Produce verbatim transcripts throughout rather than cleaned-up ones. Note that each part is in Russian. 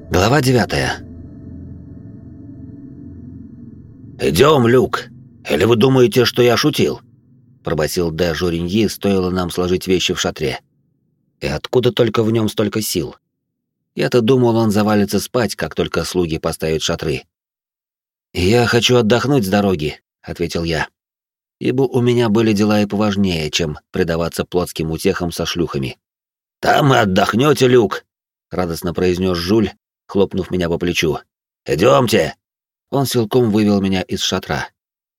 Глава девятая. «Идем, Люк! Или вы думаете, что я шутил?» — пробасил де Жориньи, стоило нам сложить вещи в шатре. И откуда только в нем столько сил? Я-то думал, он завалится спать, как только слуги поставят шатры. «Я хочу отдохнуть с дороги», — ответил я, ибо у меня были дела и поважнее, чем предаваться плотским утехам со шлюхами. «Там и отдохнете, Люк!» — радостно произнес Жуль, хлопнув меня по плечу. «Идемте!» Он силком вывел меня из шатра.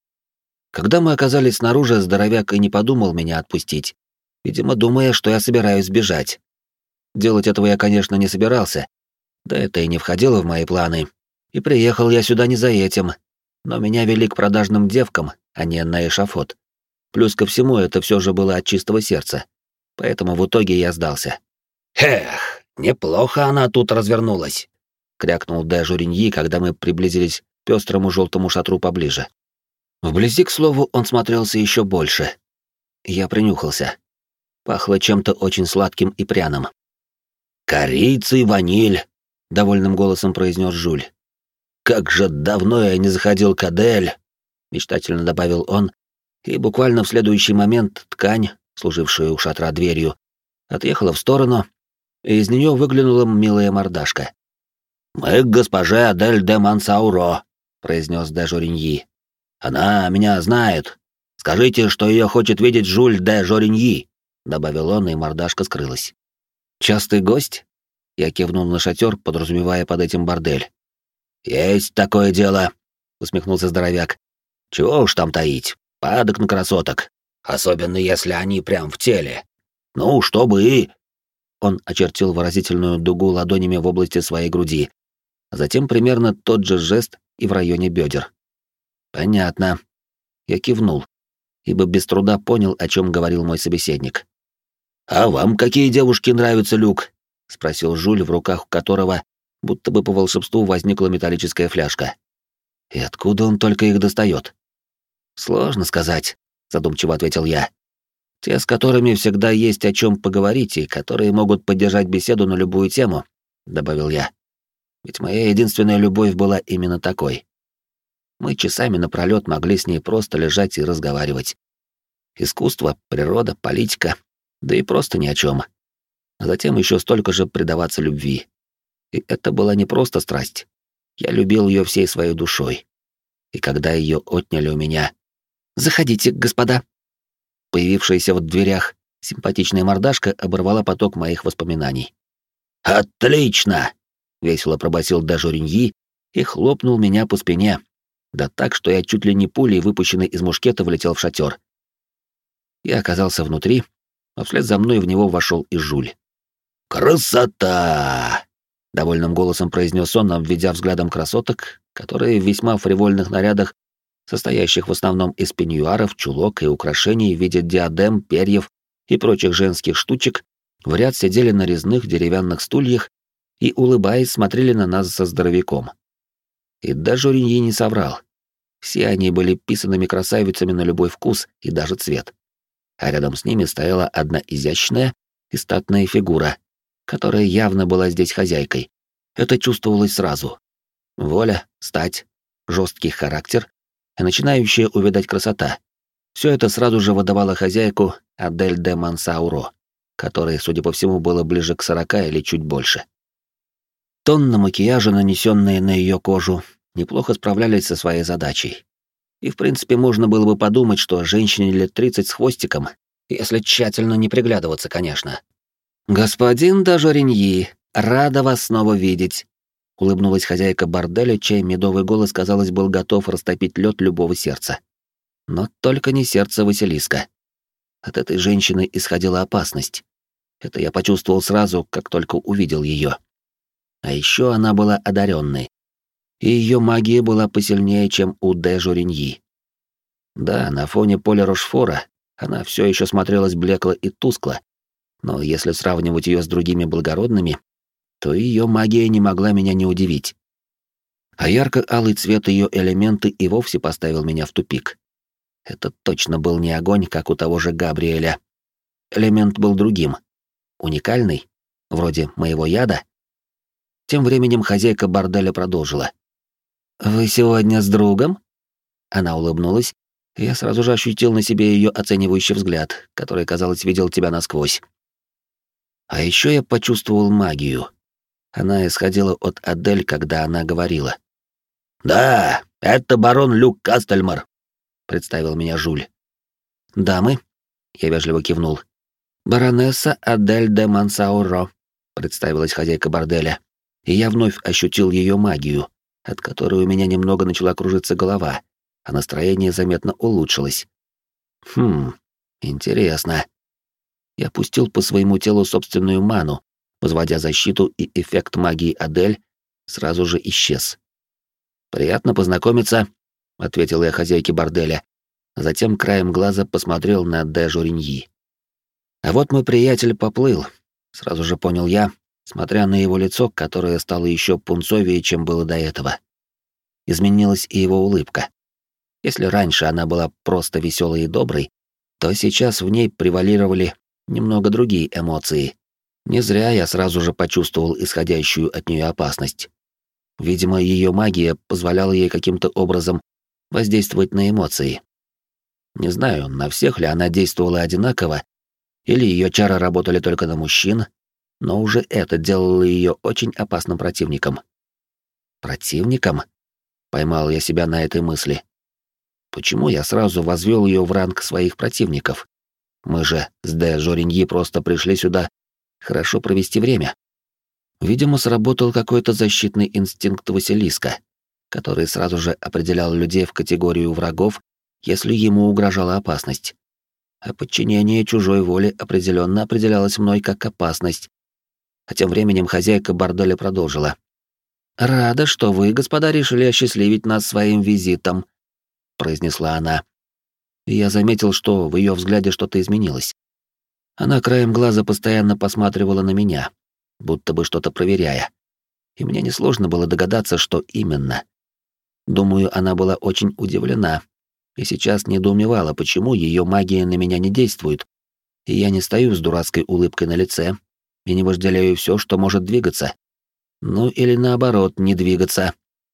Когда мы оказались снаружи, здоровяк и не подумал меня отпустить, видимо, думая, что я собираюсь бежать. Делать этого я, конечно, не собирался, да это и не входило в мои планы. И приехал я сюда не за этим, но меня вели к продажным девкам, а не на эшафот. Плюс ко всему, это все же было от чистого сердца, поэтому в итоге я сдался. «Эх, неплохо она тут развернулась», — крякнул де Жориньи, когда мы приблизились к пестрому желтому шатру поближе. Вблизи, к слову, он смотрелся еще больше. Я принюхался. Пахло чем-то очень сладким и пряным. «Корица и ваниль», — довольным голосом произнес Жуль. «Как же давно я не заходил к Адель», — мечтательно добавил он, и буквально в следующий момент ткань, служившая у шатра дверью, отъехала в сторону, и из нее выглянула милая мордашка. «Мы к госпоже Адель де Мансауро», — произнес де Жориньи. «Она меня знает. Скажите, что ее хочет видеть Жуль де Жориньи», — добавил он, и мордашка скрылась. «Частый гость?» — я кивнул на шатер, подразумевая под этим бордель. «Есть такое дело», — усмехнулся здоровяк. «Чего уж там таить, падок на красоток, особенно если они прям в теле. Ну, чтобы и...» Он очертил выразительную дугу ладонями в области своей груди, а затем примерно тот же жест и в районе бедер. «Понятно». Я кивнул, ибо без труда понял, о чем говорил мой собеседник. «А вам какие девушки нравятся, Люк?» — спросил Жуль, в руках у которого будто бы по волшебству возникла металлическая фляжка. «И откуда он только их достает?» «Сложно сказать», — задумчиво ответил я. «Те, с которыми всегда есть о чем поговорить и которые могут поддержать беседу на любую тему», — добавил я. «Ведь моя единственная любовь была именно такой. Мы часами напролёт могли с ней просто лежать и разговаривать. Искусство, природа, политика, да и просто ни о чем. А затем еще столько же предаваться любви. И это была не просто страсть. Я любил ее всей своей душой. И когда ее отняли у меня... «Заходите, господа!» Появившаяся в дверях симпатичная мордашка оборвала поток моих воспоминаний. «Отлично!» — весело пробасил де Жориньи и хлопнул меня по спине, да так, что я чуть ли не пулей, выпущенной из мушкета, влетел в шатер. Я оказался внутри, а вслед за мной в него вошел и Жуль. «Красота!» — довольным голосом произнес он, обведя взглядом красоток, которые в весьма фривольных нарядах, состоящих в основном из пеньюаров, чулок и украшений в виде диадем, перьев и прочих женских штучек, в ряд сидели на резных деревянных стульях и, улыбаясь, смотрели на нас со здоровяком. И даже Жориньи не соврал. Все они были писанными красавицами на любой вкус и даже цвет. А рядом с ними стояла одна изящная и статная фигура, которая явно была здесь хозяйкой. Это чувствовалось сразу. Воля, стать, жесткий характер и начинающая увядать красота. Все это сразу же выдавало хозяйку Адель де Мансауро, которой, судя по всему, было ближе к сорока или чуть больше. Тонны макияжа, нанесенные на ее кожу, неплохо справлялись со своей задачей. И, в принципе, можно было бы подумать, что женщине лет тридцать с хвостиком, если тщательно не приглядываться, конечно. «Господин де Жориньи, рада вас снова видеть», — улыбнулась хозяйка борделя, чей медовый голос, казалось, был готов растопить лед любого сердца. Но только не сердце Василиска. От этой женщины исходила опасность. Это я почувствовал сразу, как только увидел ее. А еще она была одаренной, и ее магия была посильнее, чем у де Жориньи. Да, на фоне поля Рошфора она все еще смотрелась блекло и тускло, но если сравнивать ее с другими благородными, то ее магия не могла меня не удивить. А ярко-алый цвет ее элементы и вовсе поставил меня в тупик. Это точно был не огонь, как у того же Габриэля. Элемент был другим. Уникальный, вроде моего яда. Тем временем хозяйка борделя продолжила. «Вы сегодня с другом?» Она улыбнулась, и я сразу же ощутил на себе ее оценивающий взгляд, который, казалось, видел тебя насквозь. А еще я почувствовал магию. Она исходила от Адель, когда она говорила. «Да, это барон Люк Кастельмар», — представил меня Жуль. «Дамы?» — я вежливо кивнул. «Баронесса Адель де Мансауро», — представилась хозяйка борделя, и я вновь ощутил ее магию, от которой у меня немного начала кружиться голова, а настроение заметно улучшилось. Хм, интересно. Я пустил по своему телу собственную ману, возводя защиту, и эффект магии Адель сразу же исчез. «Приятно познакомиться», — ответил я хозяйке борделя, затем краем глаза посмотрел на де Жориньи. А вот мой приятель поплыл, сразу же понял я, смотря на его лицо, которое стало еще пунцовее, чем было до этого. Изменилась и его улыбка. Если раньше она была просто веселой и доброй, то сейчас в ней превалировали немного другие эмоции. Не зря я сразу же почувствовал исходящую от нее опасность. Видимо, ее магия позволяла ей каким-то образом воздействовать на эмоции. Не знаю, на всех ли она действовала одинаково, или ее чары работали только на мужчин, но уже это делало ее очень опасным противником. Противником? Поймал я себя на этой мысли. Почему я сразу возвел ее в ранг своих противников? Мы же с де Жориньи просто пришли сюда хорошо провести время. Видимо, сработал какой-то защитный инстинкт Василиска, который сразу же определял людей в категорию врагов, если ему угрожала опасность. А подчинение чужой воле определенно определялось мной как опасность. А тем временем хозяйка борделя продолжила. «Рада, что вы, господа, решили осчастливить нас своим визитом», — произнесла она. И я заметил, что в ее взгляде что-то изменилось. Она краем глаза постоянно посматривала на меня, будто бы что-то проверяя. И мне несложно было догадаться, что именно. Думаю, она была очень удивлена и сейчас недоумевала, почему ее магия на меня не действует, и я не стою с дурацкой улыбкой на лице и не вожделею все, что может двигаться. Ну или наоборот, не двигаться.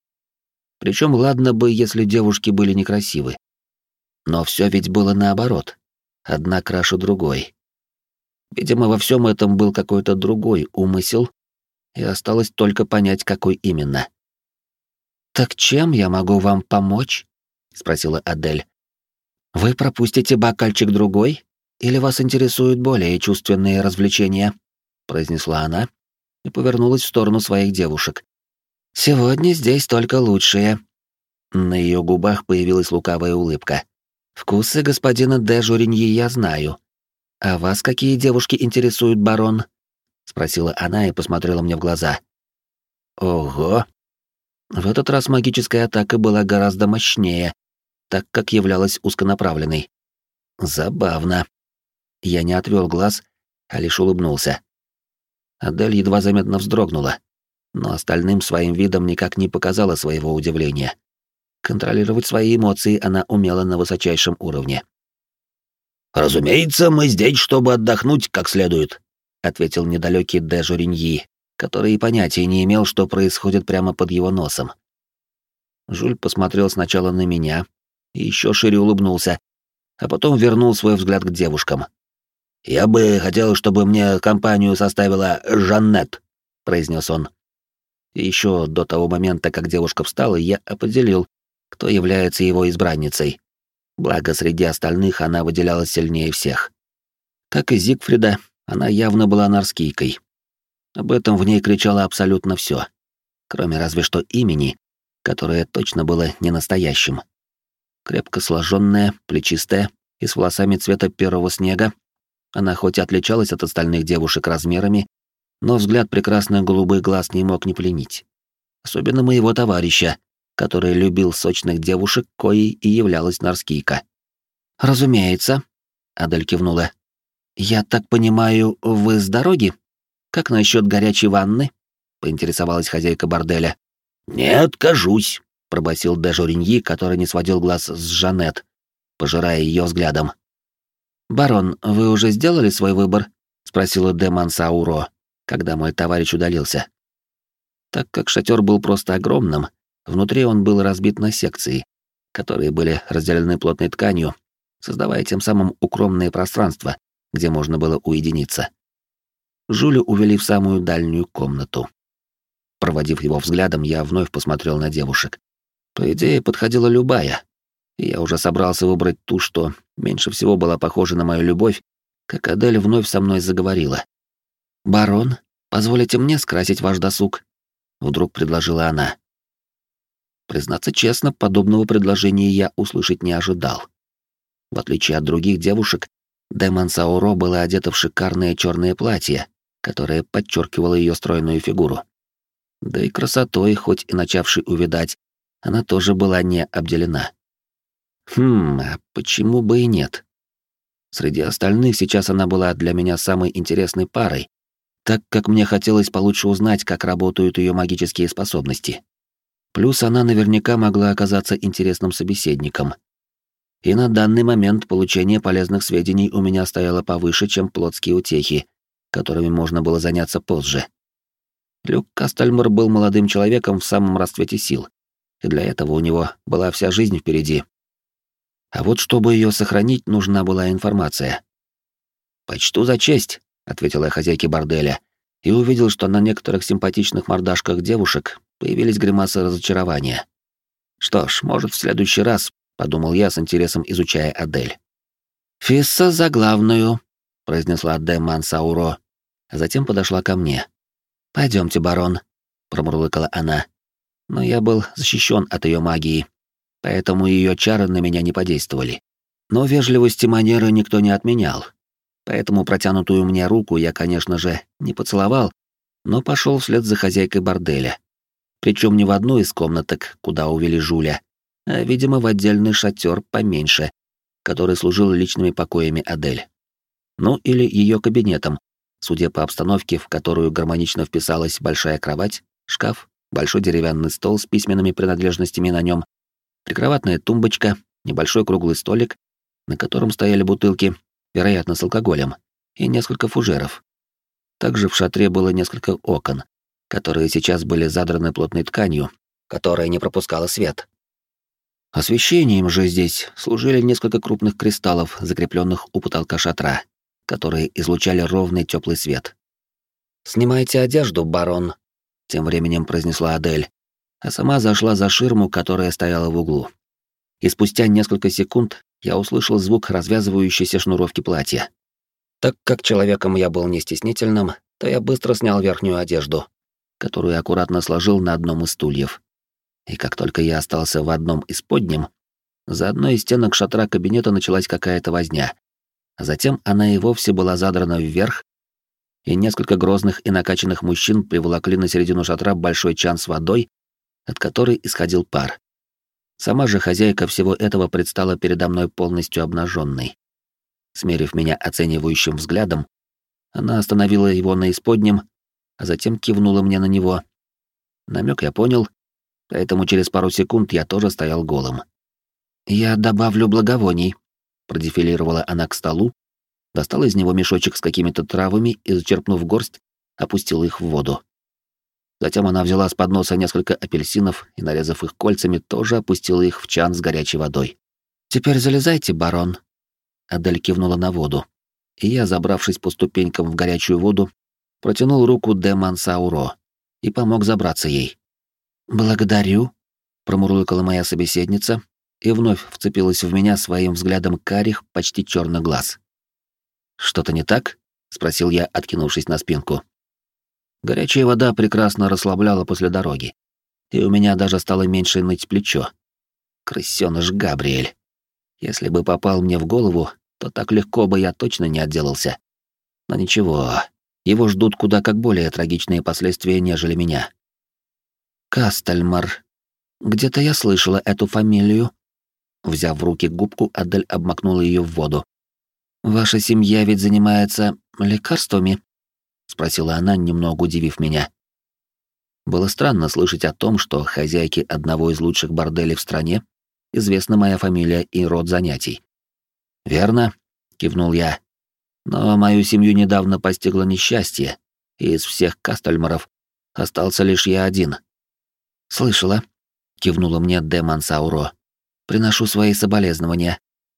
Причем ладно бы, если девушки были некрасивы. Но все ведь было наоборот. Одна краше другой. Видимо, во всем этом был какой-то другой умысел, и осталось только понять, какой именно. «Так чем я могу вам помочь?» — спросила Адель. «Вы пропустите бокальчик другой, или вас интересуют более чувственные развлечения?» — произнесла она и повернулась в сторону своих девушек. «Сегодня здесь только лучшие». На ее губах появилась лукавая улыбка. «Вкусы господина де Жориньи я знаю. А вас какие девушки интересуют, барон?» — спросила она и посмотрела мне в глаза. «Ого!» В этот раз магическая атака была гораздо мощнее, так как являлась узконаправленной. Забавно. Я не отвел глаз, а лишь улыбнулся. Адель едва заметно вздрогнула, но остальным своим видом никак не показала своего удивления. Контролировать свои эмоции она умела на высочайшем уровне. «Разумеется, мы здесь, чтобы отдохнуть как следует», — ответил недалекий де Жориньи, который и понятия не имел, что происходит прямо под его носом. Жуль посмотрел сначала на меня и еще шире улыбнулся, а потом вернул свой взгляд к девушкам. «Я бы хотел, чтобы мне компанию составила Жаннет», — произнес он. И еще до того момента, как девушка встала, я определил, кто является его избранницей. Благо, среди остальных она выделялась сильнее всех. Как и Зигфрида, она явно была нарскийкой. Об этом в ней кричало абсолютно все, кроме разве что имени, которое точно было не настоящим. Крепко сложенная, плечистая и с волосами цвета первого снега, она хоть и отличалась от остальных девушек размерами, но взгляд прекрасных голубых глаз не мог не пленить. Особенно моего товарища, который любил сочных девушек, коей и являлась нарскийка. «Разумеется», — Адель кивнула. «Я так понимаю, вы с дороги? Как насчет горячей ванны?» — поинтересовалась хозяйка борделя. «Не откажусь», — пробасил де Жориньи, который не сводил глаз с Жанет, пожирая ее взглядом. «Барон, вы уже сделали свой выбор?» — спросила де Мансауро, когда мой товарищ удалился. Так как шатер был просто огромным, внутри он был разбит на секции, которые были разделены плотной тканью, создавая тем самым укромные пространства, где можно было уединиться. Жюля увели в самую дальнюю комнату. Проводив его взглядом, я вновь посмотрел на девушек. По идее, подходила любая, и я уже собрался выбрать ту, что меньше всего была похожа на мою любовь, как Адель вновь со мной заговорила. «Барон, позволите мне скрасить ваш досуг?» — вдруг предложила она. Признаться честно, подобного предложения я услышать не ожидал. В отличие от других девушек, де Мансауро была одета в шикарное черное платье, которое подчеркивало ее стройную фигуру. Да и красотой, хоть и начавшей увядать, она тоже была не обделена. Хм, а почему бы и нет? Среди остальных сейчас она была для меня самой интересной парой, так как мне хотелось получше узнать, как работают ее магические способности. Плюс она наверняка могла оказаться интересным собеседником. И на данный момент получение полезных сведений у меня стояло повыше, чем плотские утехи, которыми можно было заняться позже. Люк Кастельмар был молодым человеком в самом расцвете сил, и для этого у него была вся жизнь впереди. А вот чтобы ее сохранить, нужна была информация. «Почту за честь», — ответила я хозяйке борделя, и увидел, что на некоторых симпатичных мордашках девушек появились гримасы разочарования. «Что ж, может, в следующий раз», — подумал я с интересом, изучая Адель. «Фисса за главную», — произнесла де Мансауро, а затем подошла ко мне. «Пойдемте, барон», — промурлыкала она. Но я был защищен от ее магии, поэтому ее чары на меня не подействовали. Но вежливости манеры никто не отменял, поэтому протянутую мне руку я, конечно же, не поцеловал, но пошел вслед за хозяйкой борделя. Причем не в одну из комнаток, куда увели Жюля, а, видимо, в отдельный шатер поменьше, который служил личными покоями Адель. Ну или ее кабинетом, судя по обстановке, в которую гармонично вписалась большая кровать, шкаф, большой деревянный стол с письменными принадлежностями на нем, прикроватная тумбочка, небольшой круглый столик, на котором стояли бутылки, вероятно, с алкоголем, и несколько фужеров. Также в шатре было несколько окон, которые сейчас были задраны плотной тканью, которая не пропускала свет. Освещением же здесь служили несколько крупных кристаллов, закрепленных у потолка шатра, которые излучали ровный теплый свет. «Снимайте одежду, барон», — тем временем произнесла Адель, а сама зашла за ширму, которая стояла в углу. И спустя несколько секунд я услышал звук развязывающейся шнуровки платья. Так как человеком я был не стеснительным, то я быстро снял верхнюю одежду, которую аккуратно сложил на одном из стульев. И как только я остался в одном из подним, за одной из стенок шатра кабинета началась какая-то возня. А затем она и вовсе была задрана вверх, и несколько грозных и накачанных мужчин приволокли на середину шатра большой чан с водой, от которой исходил пар. Сама же хозяйка всего этого предстала передо мной полностью обнаженной. Смерив меня оценивающим взглядом, она остановила его на исподнем, а затем кивнула мне на него. Намек я понял, поэтому через пару секунд я тоже стоял голым. «Я добавлю благовоний», — продефилировала она к столу, достала из него мешочек с какими-то травами и, зачерпнув горсть, опустила их в воду. Затем она взяла с подноса несколько апельсинов и, нарезав их кольцами, тоже опустила их в чан с горячей водой. «Теперь залезайте, барон», — Адель кивнула на воду, и я, забравшись по ступенькам в горячую воду, протянул руку де Мансауро и помог забраться ей. «Благодарю», — промурлыкала моя собеседница и вновь вцепилась в меня своим взглядом карих, почти черных глаз. «Что-то не так?» — спросил я, откинувшись на спинку. Горячая вода прекрасно расслабляла после дороги, и у меня даже стало меньше ныть плечо. Крысёныш Габриэль. Если бы попал мне в голову, то так легко бы я точно не отделался. Но ничего, его ждут куда как более трагичные последствия, нежели меня. «Кастельмар. Где-то я слышала эту фамилию». Взяв в руки губку, Адель обмакнула ее в воду. «Ваша семья ведь занимается лекарствами?» — спросила она, немного удивив меня. Было странно слышать о том, что хозяйке одного из лучших борделей в стране известна моя фамилия и род занятий. «Верно», — кивнул я. «Но мою семью недавно постигло несчастье, и из всех Кастельмаров Остался лишь я один. «Слышала», — кивнула мне де Мансауро. «Приношу свои соболезнования».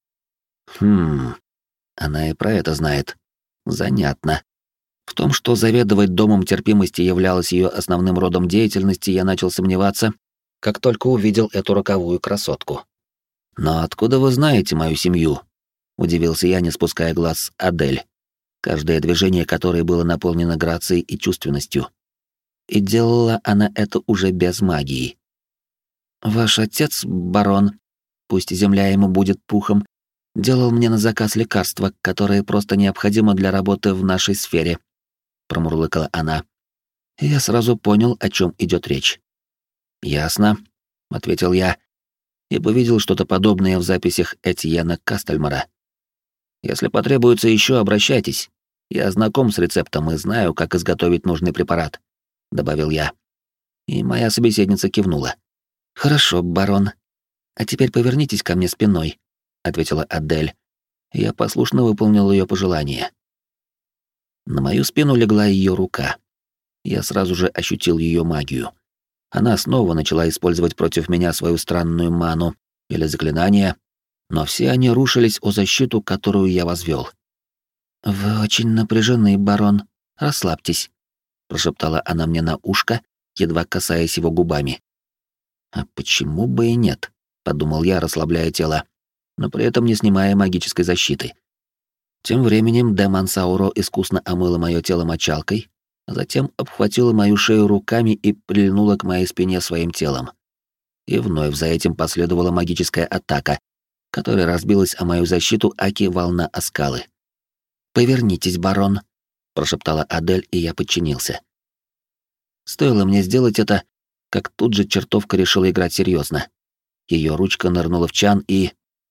Хм, она и про это знает. Занятно. В том, что заведовать домом терпимости являлось ее основным родом деятельности, я начал сомневаться, как только увидел эту роковую красотку. «Но откуда вы знаете мою семью?» — удивился я, не спуская глаз с Адель, каждое движение которой было наполнено грацией и чувственностью. И делала она это уже без магии. «Ваш отец, барон, пусть земля ему будет пухом, делал мне на заказ лекарства, которые просто необходимы для работы в нашей сфере», — промурлыкала она. И я сразу понял, о чем идет речь. «Ясно», — ответил я, ибо видел что-то подобное в записях Этьена Кастельмара. «Если потребуется еще, обращайтесь. Я знаком с рецептом и знаю, как изготовить нужный препарат», — добавил я. И моя собеседница кивнула. «Хорошо, барон. А теперь повернитесь ко мне спиной», — ответила Адель. Я послушно выполнил ее пожелание. На мою спину легла ее рука. Я сразу же ощутил ее магию. Она снова начала использовать против меня свою странную ману или заклинание, но все они рушились о защиту, которую я возвел. «Вы очень напряжены, барон. Расслабьтесь», — прошептала она мне на ушко, едва касаясь его губами. «А почему бы и нет?» — подумал я, расслабляя тело, но при этом не снимая магической защиты. Тем временем де Мансауро искусно омыла мое тело мочалкой, а затем обхватила мою шею руками и прильнула к моей спине своим телом. И вновь за этим последовала магическая атака, которая разбилась о мою защиту аки волна о скалы. «Повернитесь, барон», — прошептала Адель, и я подчинился. Стоило мне сделать это, как тут же чертовка решила играть серьезно. Ее ручка нырнула в чан и...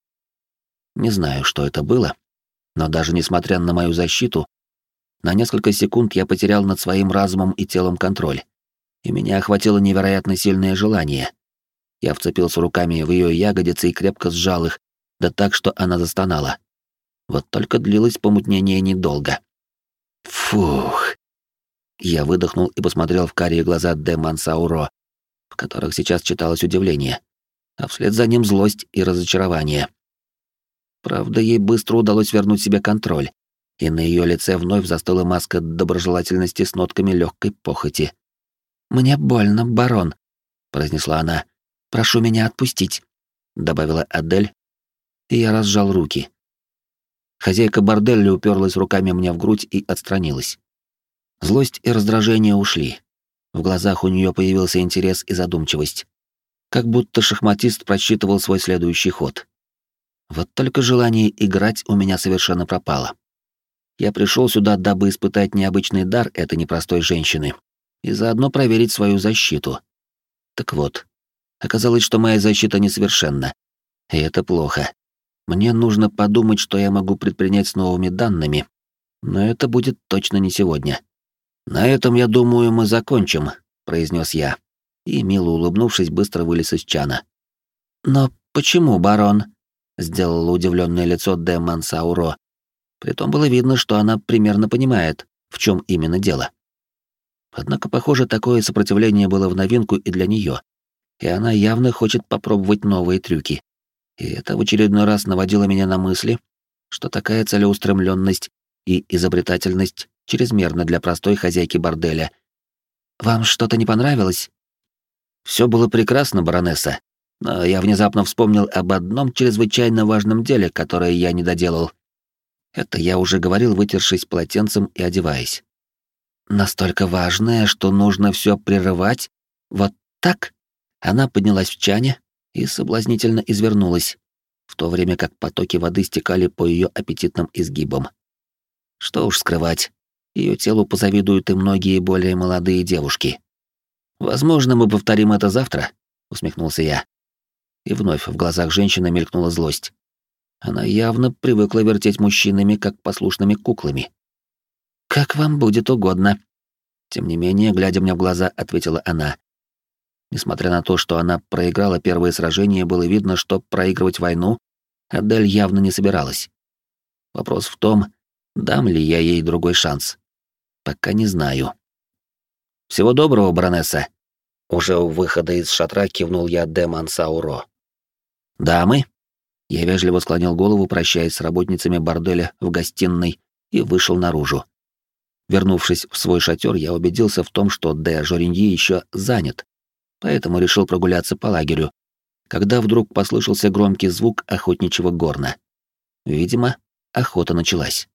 Не знаю, что это было, но даже несмотря на мою защиту, на несколько секунд я потерял над своим разумом и телом контроль, и меня охватило невероятно сильное желание. Я вцепился руками в ее ягодицы и крепко сжал их, да так, что она застонала. Вот только длилось помутнение недолго. Фух. Я выдохнул и посмотрел в карие глаза де Мансауро, в которых сейчас читалось удивление, а вслед за ним злость и разочарование. Правда, ей быстро удалось вернуть себе контроль, и на ее лице вновь застыла маска доброжелательности с нотками легкой похоти. «Мне больно, барон», — произнесла она. «Прошу меня отпустить», — добавила Адель, и я разжал руки. Хозяйка борделя уперлась руками мне в грудь и отстранилась. Злость и раздражение ушли. В глазах у нее появился интерес и задумчивость. Как будто шахматист просчитывал свой следующий ход. Вот только желание играть у меня совершенно пропало. Я пришел сюда, дабы испытать необычный дар этой непростой женщины и заодно проверить свою защиту. Так вот, оказалось, что моя защита несовершенна. И это плохо. Мне нужно подумать, что я могу предпринять с новыми данными, но это будет точно не сегодня. «На этом, я думаю, мы закончим», — произнес я, и, мило улыбнувшись, быстро вылез из чана. «Но почему, барон?» — сделала удивленное лицо де Мансауро. Притом было видно, что она примерно понимает, в чем именно дело. Однако, похоже, такое сопротивление было в новинку и для нее, и она явно хочет попробовать новые трюки. И это в очередной раз наводило меня на мысли, что такая целеустремленность и изобретательность чрезмерна для простой хозяйки борделя. «Вам что-то не понравилось?» «Все было прекрасно, баронесса, но я внезапно вспомнил об одном чрезвычайно важном деле, которое я не доделал». Это я уже говорил, вытершись полотенцем и одеваясь. «Настолько важное, что нужно все прерывать? Вот так?» Она поднялась в чане и соблазнительно извернулась, в то время как потоки воды стекали по ее аппетитным изгибам. Что уж скрывать, ее телу позавидуют и многие более молодые девушки. «Возможно, мы повторим это завтра», — усмехнулся я. И вновь в глазах женщины мелькнула злость. Она явно привыкла вертеть мужчинами, как послушными куклами. «Как вам будет угодно», — тем не менее, глядя мне в глаза, ответила она. Несмотря на то, что она проиграла первое сражение, было видно, что проигрывать войну Адель явно не собиралась. Вопрос в том, дам ли я ей другой шанс. Пока не знаю. Всего доброго, баронесса. Уже у выхода из шатра кивнул я де Мансауро. Дамы? Я вежливо склонил голову, прощаясь с работницами борделя в гостиной, и вышел наружу. Вернувшись в свой шатер, я убедился в том, что де Жориньи еще занят, поэтому решил прогуляться по лагерю, когда вдруг послышался громкий звук охотничьего горна. Видимо, охота началась.